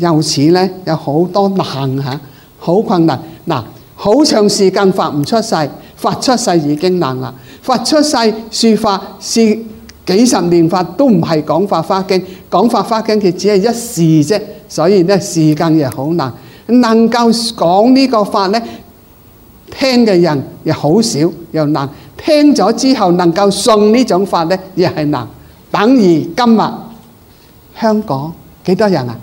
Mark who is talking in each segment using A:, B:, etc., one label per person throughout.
A: 由此咧有好多難嚇，好困難。嗱，好長時間發唔出世，發出世已經難啦。發出世説法是幾十年法都唔係講法華經，講法華經佢只係一時啫，所以咧時間亦好難。能夠講呢個法咧，聽嘅人又好少，又難。聽咗之後能夠信呢種法咧，亦係難。等於今日香港幾多人啊？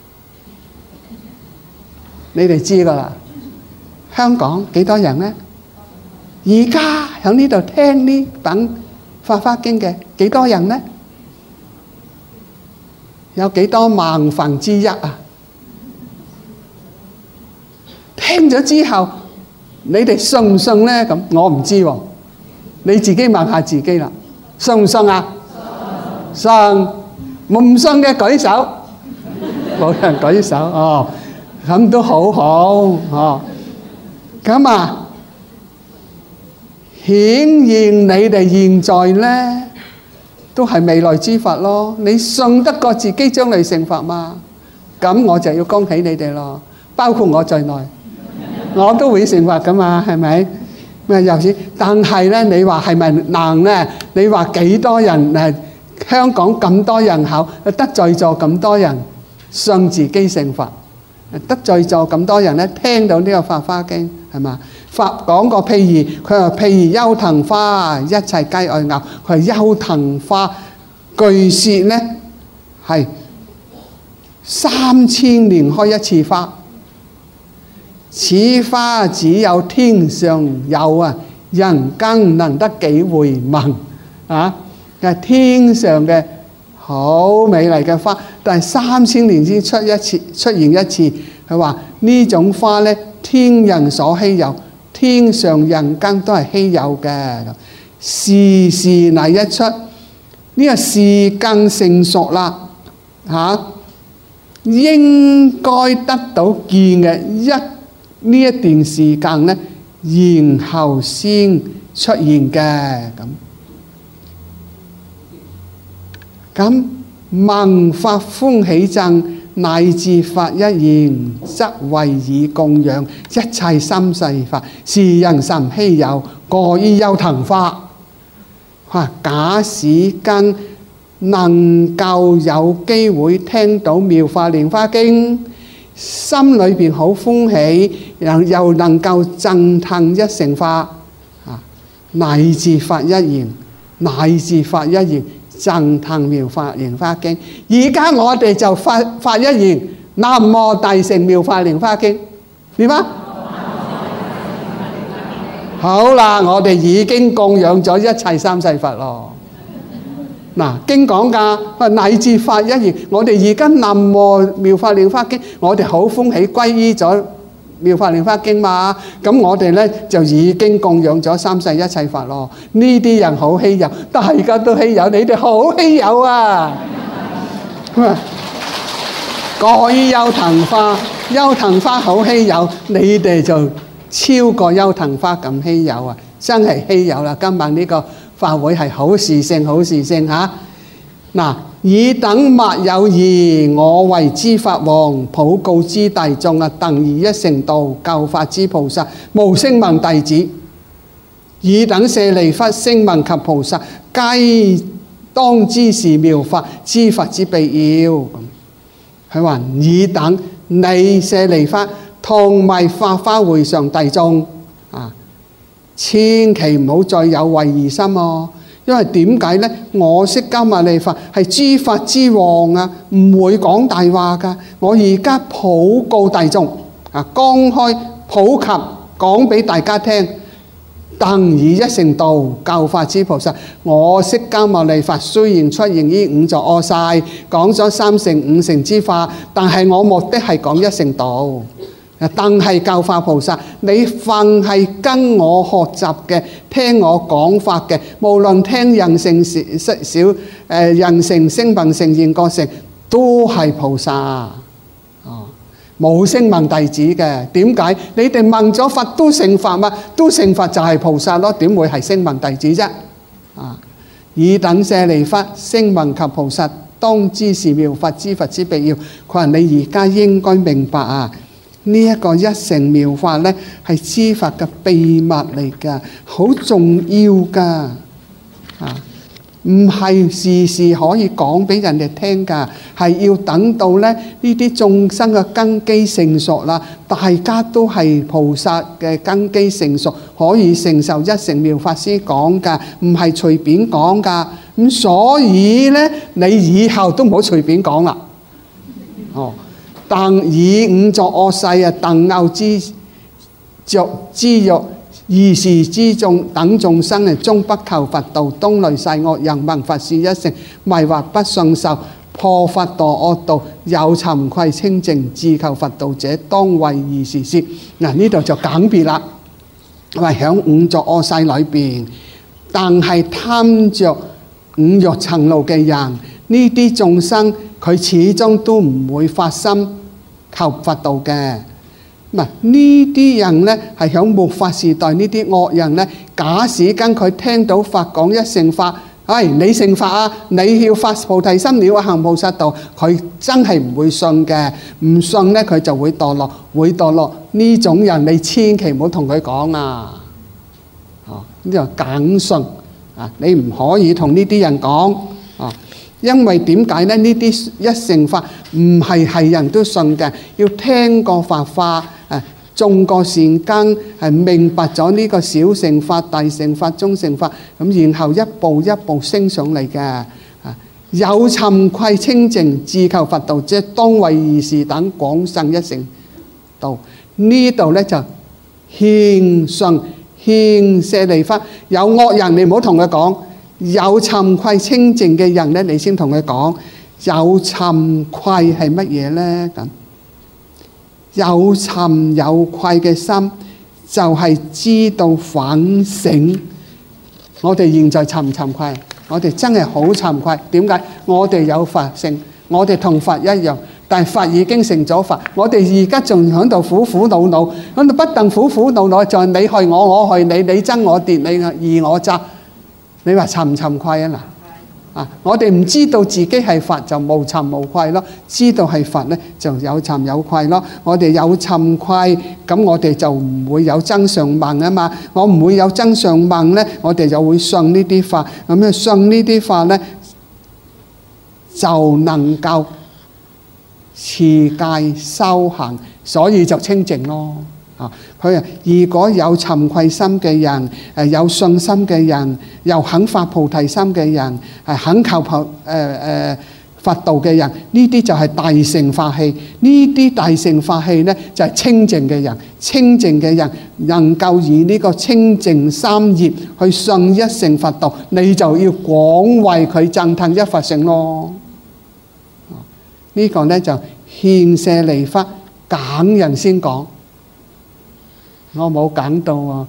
A: 你哋知噶啦，香港幾多人呢？而家喺呢度聽呢本法華經嘅幾多人呢？有幾多萬分之一啊？聽咗之後，你哋信唔信呢？咁我唔知喎，你自己問下自己啦，信唔信啊？信，唔信嘅舉手，冇人舉手哦。咁都好好哦。咁啊，顯然你哋現在呢都係未來之佛咯。你信得過自己將來成佛嘛？咁我就要恭喜你哋咯，包括我在內，我都會成佛噶嘛，係咪？咪又是，但係呢，你話係咪難呢？你話幾多人誒？香港咁多人口，得在座咁多人信自己成佛。得在座咁多人咧，聽到呢個法華經係嘛？法講個譬喻，佢話譬如優藤花，一切皆愛咬。佢係優藤花，據說咧係3000年開一次花，此花只有天上有啊，人間能得幾回聞啊？係天上嘅好美麗嘅花，但係3000年先出現一次。佢話呢種花咧，天人所稀有，天上人間都係稀有嘅。時時乃一出，呢個時間成熟啦嚇，應該得到見嘅呢一段時間咧，然後先出現嘅咁聞法歡喜諍，乃至發一言，則為以供養一切三世法。是人甚稀有，過於優藤花。假使今能夠有機會聽到妙法蓮華經，心裏邊好歡喜，又能夠讚歎一乘法，乃至發一言，乃至發一言。讚歎妙法蓮華經，而家我哋就發一言，南無大乘妙法蓮華經，點啊？好啦，我哋已經供養咗一切三世佛咯。嗱，經講㗎，乃至發一言，我哋而家南無妙法蓮華經，我哋好歡喜歸依咗妙法蓮華經嘛，咁我哋咧就已經供養咗三世一切法咯。呢啲人好稀有，大家都稀有，你哋好稀有啊！過於優藤花，優藤花好稀有，你哋就超過優藤花咁稀有啊！真係稀有啦！今晚呢個法會係好時勝，好時勝嚇。嗱，爾等莫有疑，我為諸法王，普告諸大眾啊，等以一乘道教化之菩薩，無聲聞弟子。爾等舍利弗，聲聞及菩薩，皆當知是妙法，諸法之秘要。佢話：爾等你舍利弗同埋法華會上大眾啊，千祈唔好再有慧疑心哦。因為點解呢？我釋迦牟尼佛係諸法之王啊，唔會講大話噶。我而家普告大眾啊，公開普及講俾大家聽，等以一乘道教化之菩薩。我釋迦牟尼佛雖然出現於五座阿世，講咗三乘五乘之法，但係我目的係講一乘道。但係教化菩薩，你凡係跟我學習嘅，聽我講法嘅，無論聽人乘人乘、聲聞乘、緣覺乘，都係菩薩。冇聲聞弟子嘅，點解？你哋問咗佛都成佛嘛？都成佛就係菩薩咯，點會係聲聞弟子啫？爾等舍利弗，聲聞及菩薩當知是妙法，知法之必要。佢話你而家應該明白啊，呢一個一乘妙法呢，係知法嘅秘密嚟㗎，好重要㗎啊！唔係時時可以講俾人哋聽㗎，係要等到咧呢啲眾生嘅根基成熟啦，大家都係菩薩嘅根基成熟，可以承受一乘妙法先講㗎，唔係隨便講㗎。咁所以咧，你以後都唔好隨便講啦。哦，但以五作惡世啊，鄧拗之欲。二時之眾等眾生啊，終不求佛道，東來世惡人聞佛是一乘，迷惑不信受，破佛墮惡道，有慚愧清淨，自求佛道者，當為二時攝。嗱，呢度就簡別啦，話響五作惡世裏邊，但係貪着五欲塵勞嘅人，呢啲眾生佢始終都唔會發心求佛道嘅。呢啲人呢，係響末法時代，呢啲惡人呢，假使跟佢聽到佛講一乘法，你乘法啊，你要發菩提心了行菩薩道，佢真係唔會信嘅，唔信呢，佢就會墮落，呢種人你千祈唔好同佢講啊！呢個簡信啊，你唔可以同呢啲人講啊。因為點解呢？呢啲一乘法唔係人都信嘅，要聽過佛法，種過善根，明白咗呢個小乘法、大乘法、中乘法，咁然後一步一步升上嚟嘅。有慚愧清淨，自求佛道，即係當為二時等廣勝一乘道。呢度呢就獻信獻舍利弗，有惡人你唔好同佢講。有慚愧清淨嘅人呢，你先同佢講。有慚愧係乜嘢呢？咁有慚有愧嘅心，就係知道反省。我哋現在慚唔慚愧？我哋真係好慚愧。點解？我哋有佛性，我哋同佛一樣，但係佛已經成咗佛，我哋而家仲喺度苦苦惱惱，喺度不但苦苦惱惱，就係你害我，我害你，你爭我奪，你義我爭。你話慚唔慚愧啊？嗱，我哋唔知道自己係佛就無慚無愧咯，知道係佛呢就有慚有愧咯。我哋有慚愧，咁我哋就唔會有增上慢啊嘛。我唔會有增上慢呢，我哋就會信呢啲法。咁樣信呢啲法呢，就能夠持戒修行，所以就清淨咯。佢如果有慚愧心嘅人，有信心嘅人，又肯發菩提心嘅人，肯求佛道嘅人，呢啲就係大乘法器。呢啲大乘法器呢，就係清淨嘅人。清淨嘅人能夠以呢個清淨三業去信一乘佛道，你就要廣為佢讚歎一佛乘咯。呢個呢，就獻舍利弗，揀人先講。我冇揀到喎，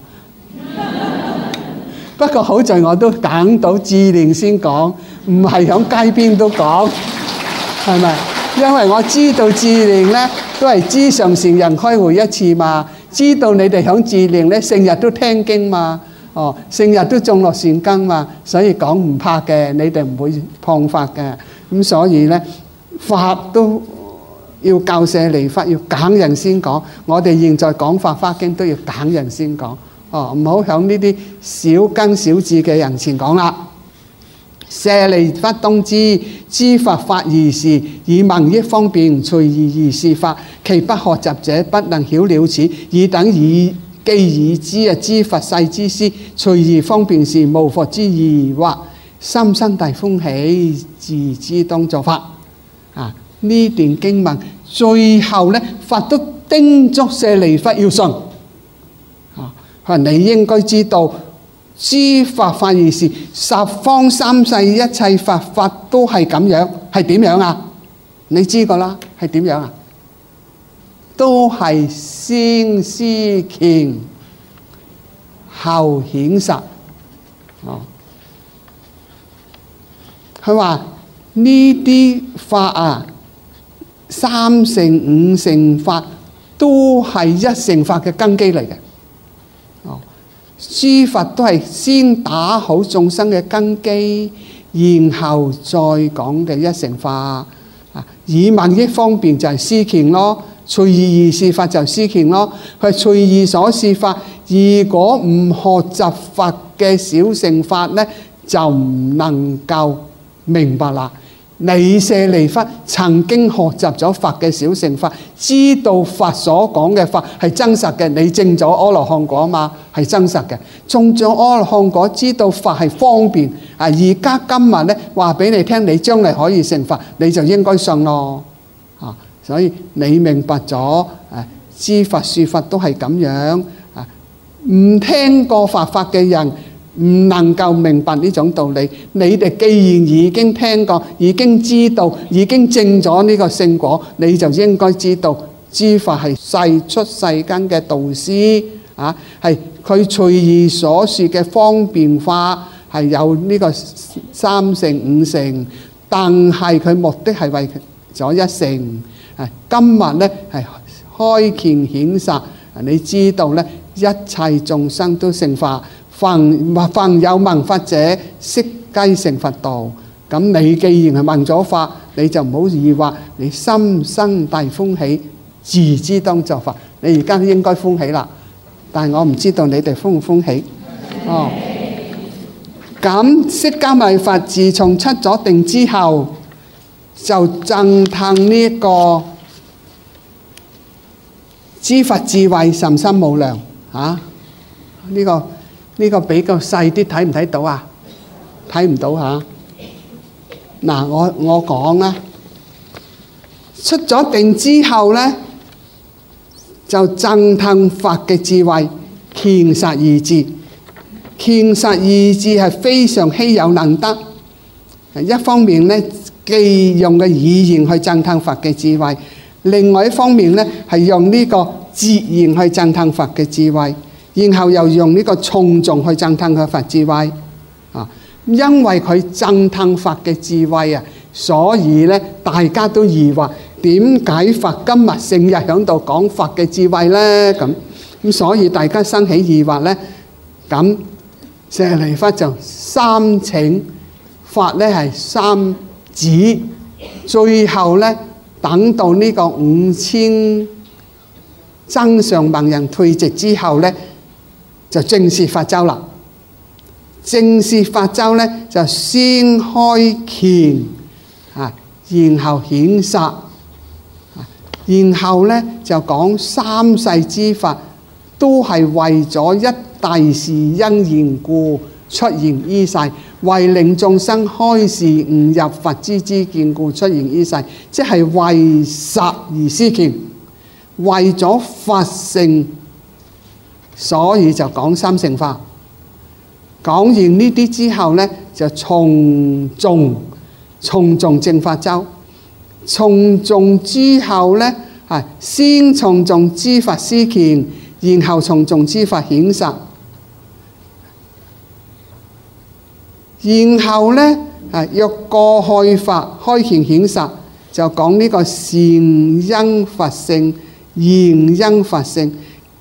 A: 不過好在我都揀到智蓮先講，唔係響街邊都講，係咪？因為我知道智蓮呢都係知上善人開會一次嘛，知道你哋響智蓮呢成日都聽經嘛，成日都種落善根嘛，所以講唔怕嘅，你哋唔會謗法嘅。咁所以呢，法都要教舍利弗，要揀人先講。我哋現在講法華經都要揀人先講，唔好響呢啲小根小智嘅人前講啦。舍利弗當知，知佛法二時，以聞益方便，隨宜而事法。其不學習者，不能曉了此。爾等既已知知佛世之師，隨宜方便時，無復之疑惑，心生大歡喜，自知當作法。呢段經文最後呢，佛都叮囑舍利弗要信。你應該知道，知佛法二時，十方三世一切佛法都係咁樣，係點樣啊？你知個啦，係點樣啊？都係先思前，後顯實。佢話呢啲法啊，三乘五乘法都係一乘法嘅根基嚟嘅。諸佛都係先打好眾生嘅根基， 然後再講嘅一乘法。以萬益方便就係思虔咯，隨意而事法就思虔咯。佢隨意所事法，如果唔學習佛嘅小乘法呢，就唔能夠明白啦。你舍利弗曾經學習咗佛嘅小乘法，知道佛所講嘅法係真實嘅，你證咗阿羅漢果嘛，係真實嘅。中咗阿羅漢果，知道佛係方便。而家今日呢，話俾你聽，你將嚟可以成佛，你就應該信咯。所以你明白咗，知佛說法都係咁樣。唔聽過佛法嘅人唔能夠明白呢種道理。你哋既然已經聽過，已經知道，已經證咗呢個聖果，你就應該知道，知佛係世出世間嘅導師，係佢隨意所說嘅方便法，係有呢個三乘五乘，但係佢目的係為咗一乘。今日呢係開權顯實，你知道呢，一切眾生都成佛。凡有聞法者，悉皆成佛道。咁你既然係聞咗法，你就唔好疑惑，你心生大歡喜，自知當作佛。你而家應該歡喜啦，但係我唔知道你哋歡唔歡喜。咁釋迦牟尼佛自從出咗定之後，就讚歎呢個知佛智慧甚深無量。呢個比較細啲，睇唔睇到啊？睇唔到嚇。嗱，我講啦，出咗定之後呢，就讚歎佛嘅智慧，虔實義智。虔實義智係非常稀有難得。一方面呢，既用嘅語言去讚歎佛嘅智慧，另外一方面呢，係用呢個節言去讚歎佛嘅智慧。然後又用呢個頌頌去讚歎佢佛智慧。因為佢讚歎佛嘅智慧啊，所以咧大家都疑惑，點解佛今日成日喺度講佛嘅智慧咧？咁所以大家生起疑惑咧，咁舍利弗就三請法咧係三指，最後咧等到呢個5000增上盲人退席之後咧，就正式發咒啦。正式發咒咧，就先開權然後顯實，然後咧就講三世之法都係為咗一大事因緣故出現於世，為令眾生開示悟入佛之知見故出現於世，即係為實而思權，為咗佛性，所以就講三乘法。講完呢啲之後呢，就從眾正法咒。從眾之後呢，先從眾知法思權，然後從眾知法顯實，然後呢，若過去法開權顯實，就講呢個善因佛性、現因佛性。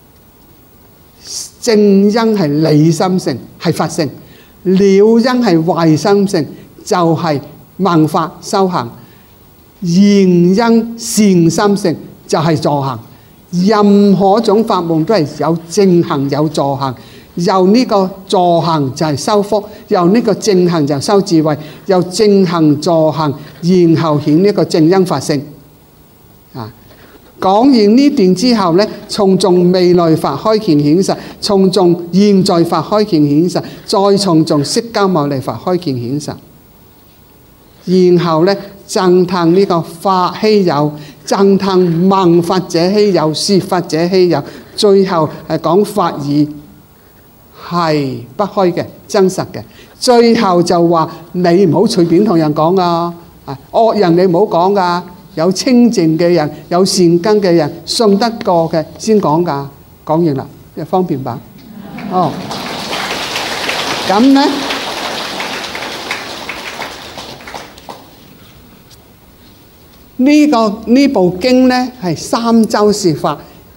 A: 正因係理心性，係佛性；了因係壞心性，就係聞法修行；現因善心性，就係助行。任何種法門都係有正行有助行，由呢個助行就係修福，由呢個正行就修智慧，由正行助行，然後顯呢個正因法性。講完呢段之後呢，從眾未來法開權顯實，從眾現在法開權顯實，再從眾釋迦牟尼法開權顯實，然後呢，讚歎呢個法稀有，讚歎聞法者稀有，說法者稀有，最後係講法義係不虛嘅、真實嘅。最後就話你唔好隨便同人講啊，惡人你唔好講噶。有清淨嘅人，有善根嘅人，信得過嘅先講㗎。講完啦，方便吧？咁呢，呢部經呢係三周說法，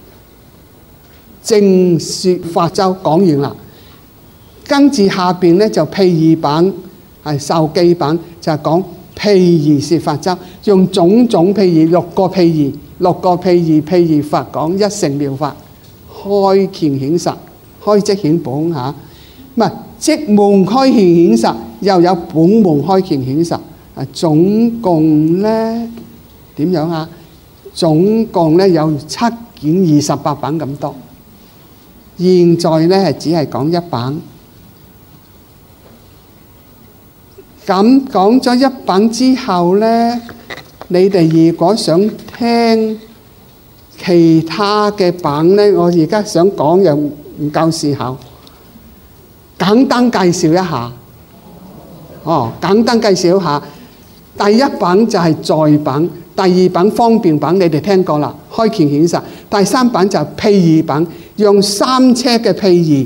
A: 正說法周講完啦。跟住下邊呢就譬喻品， 係受記品，就係講譬喻說法則，用種種譬喻，六個譬喻法講一乘妙法，開權顯實，開即顯本嚇，唔係即門開權顯實，又有本門開權顯實。總共咧點樣啊？總共咧有7件28品咁多。現在咧係只係講一品。咁講咗一品之後咧，你哋如果想聽其他嘅品咧，我而家想講又唔夠時候，簡單介紹一下。簡單介紹一下。第一品就係在品，第二品方便品，你哋聽過啦，開權顯實。第三品就係譬喻品，用三車嘅譬喻，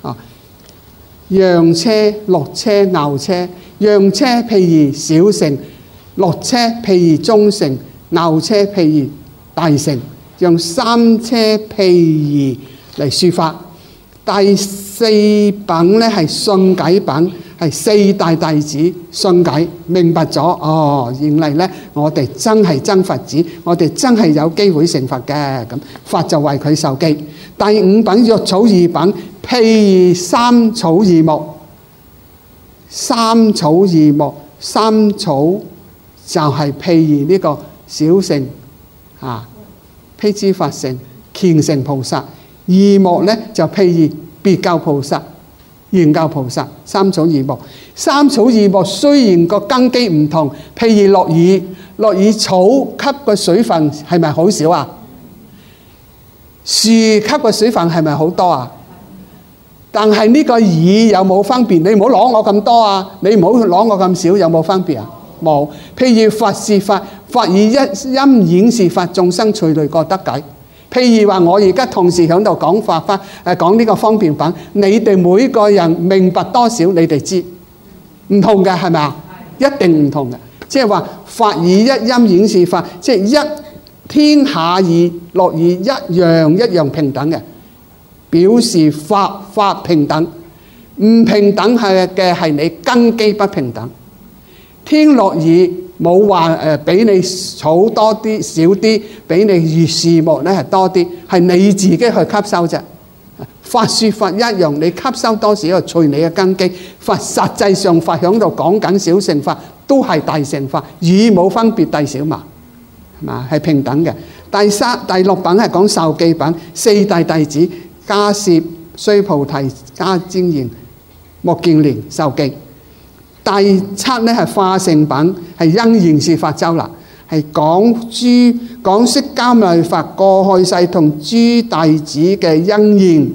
A: 羊車、鹿車、牛車。羊車譬喻小乘，鹿車譬喻中乘，牛車譬喻大乘，用三車譬喻嚟說法。第四品咧係信解品，係四大弟子信解明白咗，原嚟咧我哋真係真佛子，我哋真係有機會成佛嘅，咁法就為佢受記。第五品藥草二品，譬喻三草二木。三草二木，三草就係譬喻呢個小乘辟支佛乘、虔誠菩薩；二木咧就譬喻別教菩薩、圓教菩薩。三草二木，三草二木雖然個根基唔同，譬如落雨，落雨草吸個水分係咪好少啊？樹吸個水分係咪好多啊？但係呢個雨有冇分別？你唔好攞我咁多啊！你唔好攞我咁少，有冇分別啊？冇。譬如佛是法，法以一因演是法，眾生隨類各得解。譬如話，我而家同時喺度講法法，講呢個方便品，你哋每個人明白多少？你哋知唔同嘅係咪啊？一定唔同嘅。即係話法以一因演是法，即係一天下雨落雨一樣平等嘅。表示法平等，唔平等嘅係你根基不平等。天落雨冇話俾你草多啲少啲，俾你樹木咧係多啲，係你自己去吸收啫。法說法一樣，你吸收多少就隨你嘅根基。法實際上法響度講緊小乘法，都係大乘法，與冇分別大小嘛，係嘛？係平等嘅。第六品係講受記品，四大弟子。迦葉、須菩提、迦旃延、目犍連受記。第七咧係化成品，係因緣說法周啦，係講釋迦牟尼佛過去世同諸弟子嘅因緣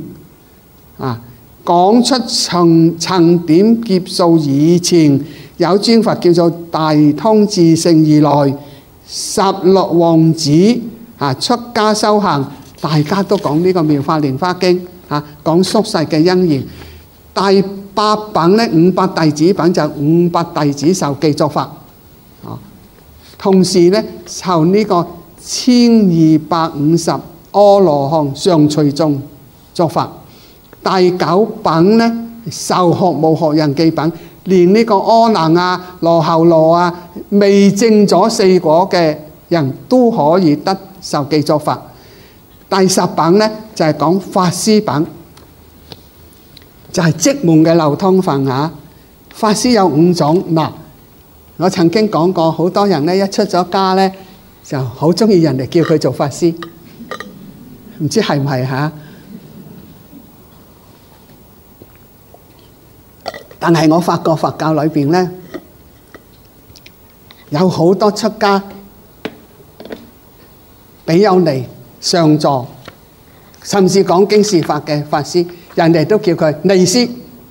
A: 講出曾點劫數以前有尊佛叫做大通智勝而來16王子出家修行。大家都講呢個妙法蓮華經講宿世嘅因緣。第八品咧500弟子品就500弟子受記作法，同時咧受呢個1250阿羅漢上隨眾作法。第九品咧受學無學人記品，連呢個阿難羅睺羅未證咗四果嘅人都可以得受記作法。第10品咧就係講法師品，就係即門嘅流通分法師有5種嗱，我曾經講過，好多人咧一出咗家咧就好中意人哋叫佢做法師，唔知係唔係但係我發覺佛教裏邊咧有好多出家比丘尼。上座，甚至講經示法嘅法師，人哋都叫佢尼師，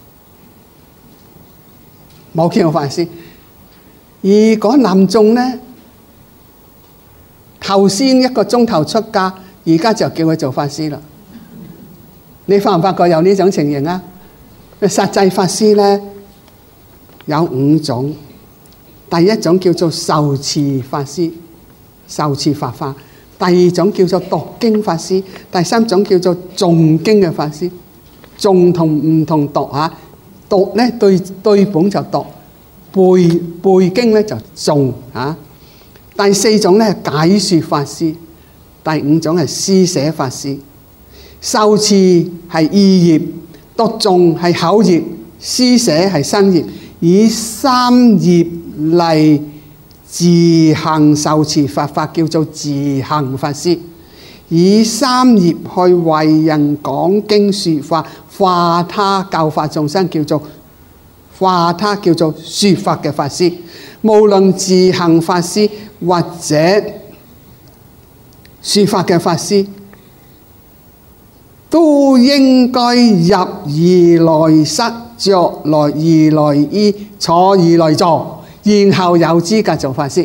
A: 冇叫法師。如果臨眾呢，頭先1個鐘頭出家，而家就叫佢做法師啦。你發唔發覺有呢種情形啊？實際法師呢有5種，第一種叫做受持法師，受持法化。第二種叫做讀經法師，第三種叫做誦經嘅法師。誦同唔同讀讀咧對本就讀， 背經咧就誦啊。第四種咧係解說法師，第五種係詩寫法師。受持係意業，讀誦係口業，詩寫係身業，以三業嚟自行受持佛法叫做自行法師，以三業去為人講經說法，化他教化眾生叫做說法嘅法師。無論自行法師或者說法嘅法師，都應該入而來室，着而來衣，坐而來坐，然後有資格做法師。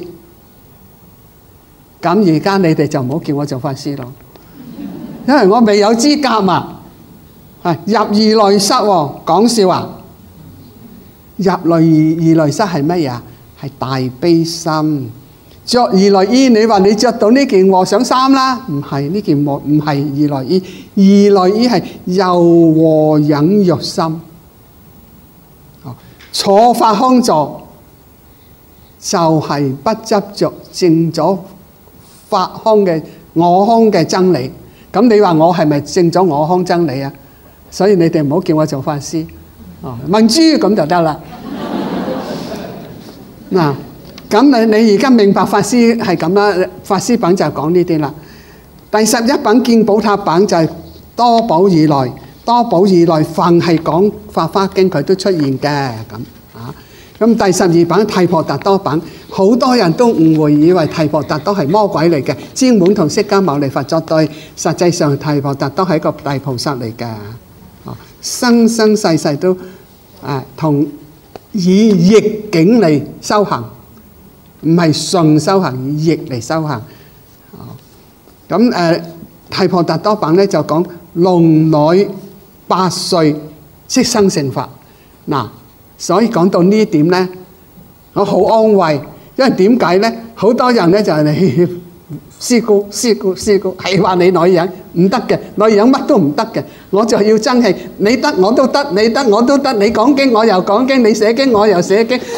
A: 咁而家你哋就唔好叫我做法師咯，因為我未有資格嘛。入而來室喎，講笑啊！入而來室係乜嘢？係大悲心。着而來衣，你話你着到呢件和尚衫啦，唔係呢件唔係而來衣，而來衣係柔和忍辱心。坐法空座就係不執着，證咗法空嘅我空嘅真理。咁你話我係咪證咗我空真理啊？所以你哋唔好叫我做法師，問豬咁就得啦。嗱。咁你而家明白法師係咁啦，法師品就講呢啲啦。第11品見寶塔品就係多寶以來，多寶以來凡係講法華經佢都出現嘅咁啊。咁第12品提婆達多品，好多人都誤會以為提婆達多係魔鬼嚟嘅，專門同釋迦牟尼佛作對。實際上提婆達多係一個大菩薩嚟嘅，生生世世都同以逆境嚟修行。唔係順修行，以逆嚟修行。咁提婆達多品咧就講龍女8歲即生成佛。嗱，所以講到呢一點咧，我好安慰，因為點解咧？好多人咧就係你師姑係話你女人唔得嘅，女人乜都唔得嘅，我就要爭氣，你得我都得，你得我都得，你講經我又講經，你寫經我又寫經。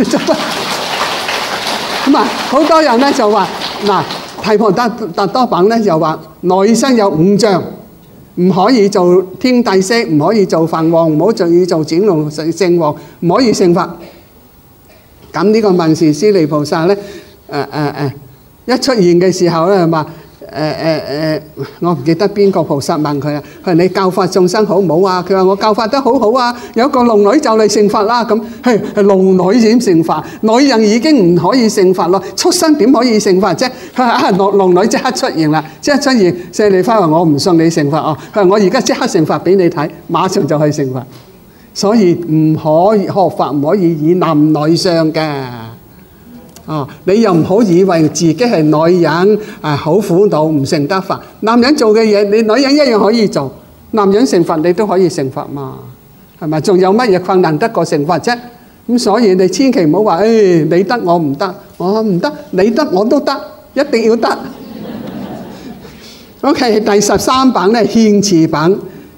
A: 咁好多人咧就話嗱，提婆達多品咧就話內身有5障，唔可以做天帝釋，唔可以做梵王，唔好仲要做轉輪聖王，唔可以成佛。咁呢個文殊師利菩薩咧，一出現嘅時候咧係嘛？我唔記得邊個菩薩問佢啊，佢話你教法眾生好唔好啊？佢話我教法得好好啊，有個龍女就嚟成佛啦。咁係龍女點成佛？女人已經唔可以成佛咯，畜生點可以成佛啫？龍女即刻出現啦，即刻出現。舍利弗話我唔信你成佛哦，佢話我而家即刻成佛俾你睇，馬上就去成佛。所以唔可以學法，唔可以以男女相嘅。你又唔好以為自己係女人好苦惱唔成得佛。男人做嘅嘢，你女人一樣可以做。男人成佛，你都可以成佛嘛，係咪？仲有乜嘢困難得過成佛啫？咁所以你千祈唔好話，你得我唔得，我唔得，你得我都得，一定要得。OK， 第13品咧獻辭品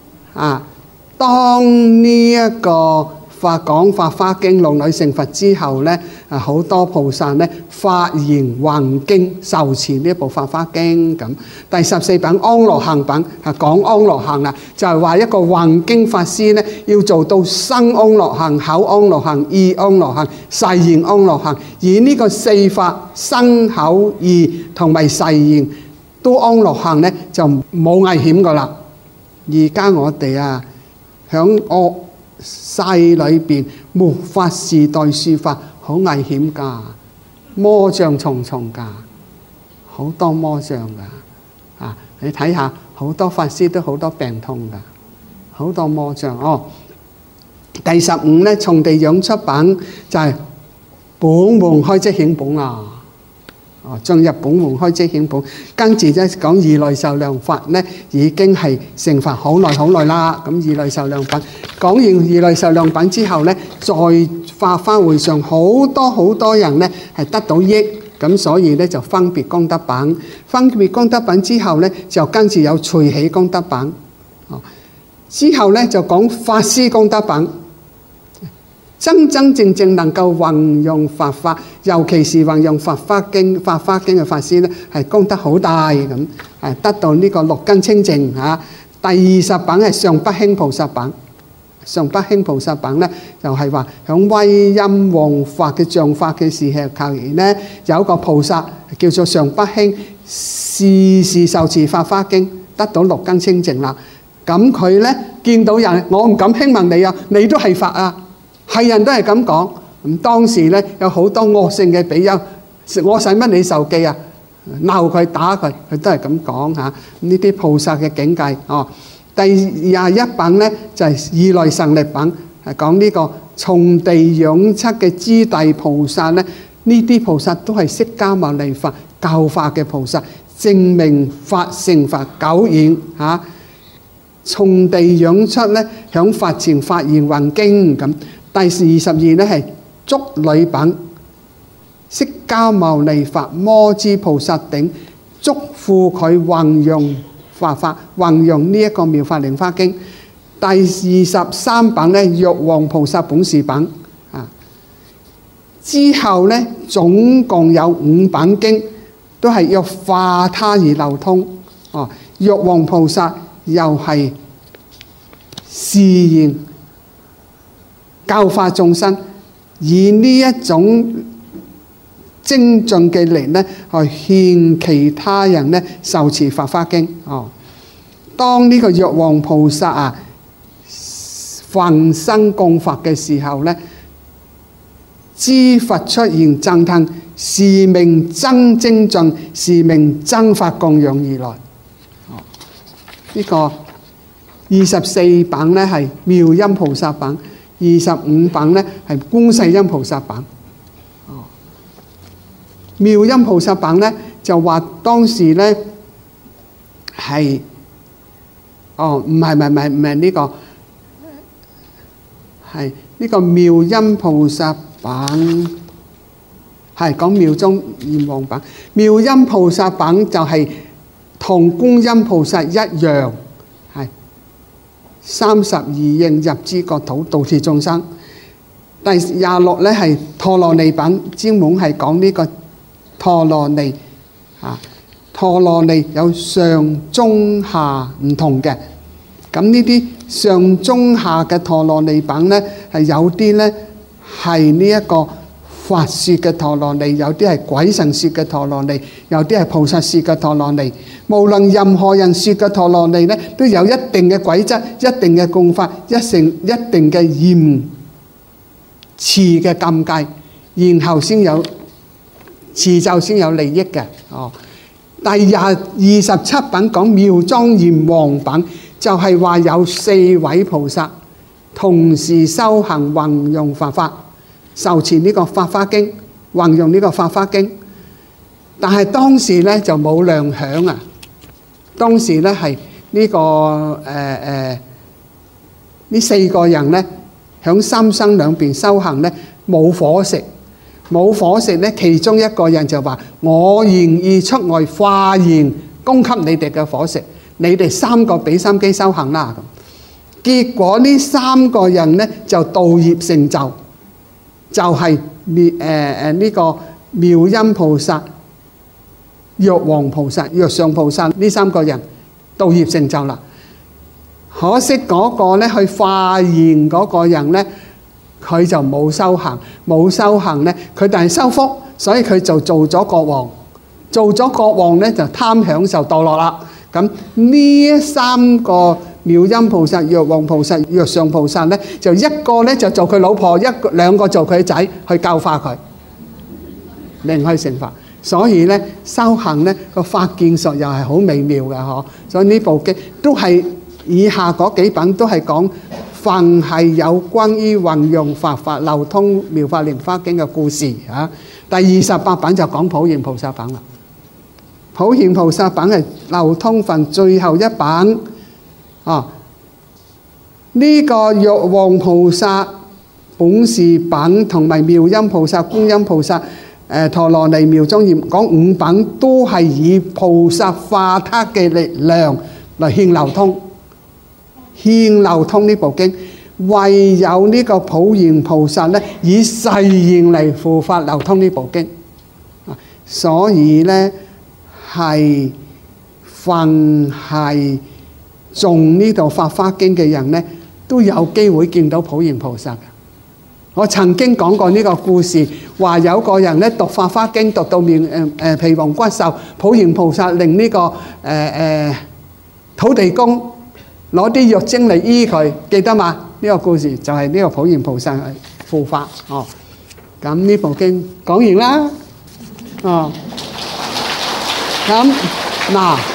A: 當呢一個講法華經龍女成佛之後咧，好多菩薩咧發言弘經受持呢一部法華經咁。第14品安樂行品講安樂行啦，就係話一個弘經法師咧要做到身安樂行、口安樂行、意安樂行、誓言安樂行，而呢個4法身口意同埋誓言都安樂行咧，就冇危險噶啦。而家我哋響惡世裏邊末法時代說法好危險噶，魔障重重噶，好多魔障噶。你睇下好多法師都好多病痛噶，好多魔障。第15咧從地養出品就係本門開即顯本啦。進入本門開即顯本，跟住咧講如來壽量法咧已經係成佛好耐好耐啦。咁如來壽量品講完如來壽量品之後咧，在法華會上好多人咧係得到益，咁所以咧就分別功德品。分別功德品之後咧，就跟住有隨喜功德品。之後咧就講法師功德品。 真真正正能夠運用佛法，尤其是運用《法華經》嘅法師咧，係功德好大咁，係得到呢個六根清淨嚇。第20品係上不輕菩薩品，上不輕菩薩品咧就係話響威音王法嘅像法嘅時候，求然咧有一個菩薩叫做上不輕，時時受持《法華經》，得到六根清淨啦。咁佢咧見到人，我唔敢輕問你啊，你都係佛啊！係人都係咁講。咁當時咧有好多惡性嘅比丘，我使乜你受記啊？鬧佢打佢，佢都係咁講嚇。呢啲菩薩嘅境界哦。第21品咧就係如來神力品，係講呢個從地養出嘅資弟菩薩咧，呢啲菩薩都係釋迦牟尼佛教化嘅菩薩，證明法成佛久遠嚇。從地養出咧，響佛前發言弘經咁。第22咧係足女品，釋迦牟尼佛摩訶菩薩頂囑咐佢運用法法，運用呢一個妙法蓮華經。第23品咧玉皇菩薩本事品啊。之後咧總共有5品經，都係要化他而流通。哦，玉皇菩薩又係示現教化眾生，以呢一種精進嘅力咧，去勸其他人咧受持《法華經》。哦，當呢個玉皇菩薩啊焚身供佛嘅時候咧，知佛出現讚歎，是名真精進，是名真法供養而來。哦，呢個24品咧係妙音菩薩品。25品咧係觀世音菩薩品。哦，妙音菩薩品咧就話當時咧係，唔係呢個，係呢個妙音菩薩品，係講妙中驗王品。妙音菩薩品就係同觀音菩薩一樣，係32應入諸國土，度脫眾生。第26咧係陀羅尼品，專門係講呢個陀羅尼啊。陀羅尼有上中下唔同嘅，咁呢啲上中下嘅陀羅尼品咧，係有啲咧係呢一個佛說嘅陀羅尼，有啲係鬼神說嘅陀羅尼，有啲係菩薩說嘅陀羅尼。無論任何人說嘅陀羅尼咧，都有一定嘅軌則、一定嘅供法、一定嘅嚴持嘅禁戒，然後先有持咒，先有利益嘅。哦，第27品講妙莊嚴王品，就係話有4位菩薩同時修行運用法法，受持呢個《法華經》，運用呢個《法華經》。但係當時咧就冇量響啊！當時咧係呢個呢4個人咧響三生兩邊修行咧冇伙食，冇伙食咧，其中一個人就話：我願意出外化緣供給你哋嘅伙食，你哋3個俾心機修行啦。咁結果呢3個人咧就道業成就，就係呢個妙音菩薩、玉皇菩薩、藥上菩薩呢3個人道業成就啦。可惜嗰個咧去化緣嗰個人咧，佢就冇修行咧，佢但係修福，所以佢就做咗國王。做咗國王咧就貪享受墮落啦。咁呢3個妙音菩薩、玉皇菩薩、藥上菩薩咧，就一個咧就做佢老婆，2個做佢仔，去教化佢，令佢成佛。所以咧修行咧個法見術又係好微妙嘅嗬。所以呢部經都係以下嗰幾品都係講凡係有關於運用法法流通妙法蓮華經嘅故事啊。第28品就講普賢菩薩品啦。普賢菩薩品係流通分最後一品啊。呢個玉皇菩薩本事品同埋妙音菩薩、觀音菩薩、陀羅尼、妙莊嚴講5品都係以菩薩化他嘅力量嚟獻流通呢部經。 唯有呢個普賢菩薩咧，以誓言嚟護法流通呢部經。所以咧係凡係誦呢度《法華經》嘅人咧，都有機會見到普賢菩薩嘅。我曾經講過呢個故事，話有個人咧讀《法華經》讀到皮黃骨瘦，普賢菩薩令呢個土地公攞啲藥精嚟醫佢，記得嘛？呢個故事就係呢個普賢菩薩護法哦。咁呢部經講完啦，哦，咁嗱。